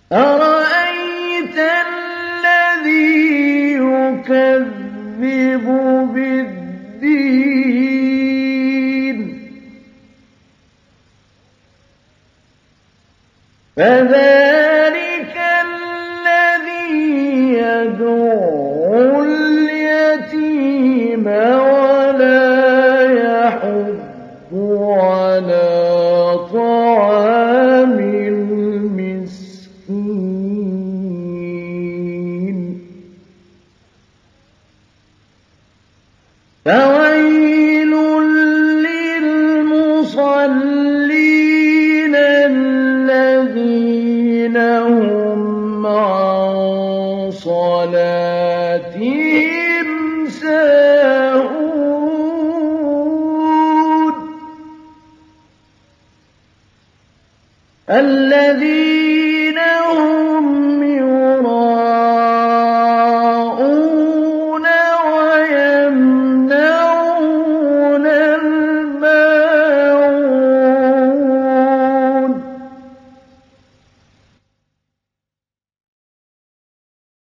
أَرَأَيْتَ الَّذِي يُكَذِّبُ بِالدِّينِ فَذَلِكَ الَّذِي يَدُعُّ الْيَتِيمَ وَلَا يَحُضُّ عَلَىٰ طَعَامِ الْمِسْكِينِ فَوَيْلٌ لِّلْمُصَلِّينَ الَّذِينَ هُمْ عَن صَلَاتِهِمْ سَاهُونَ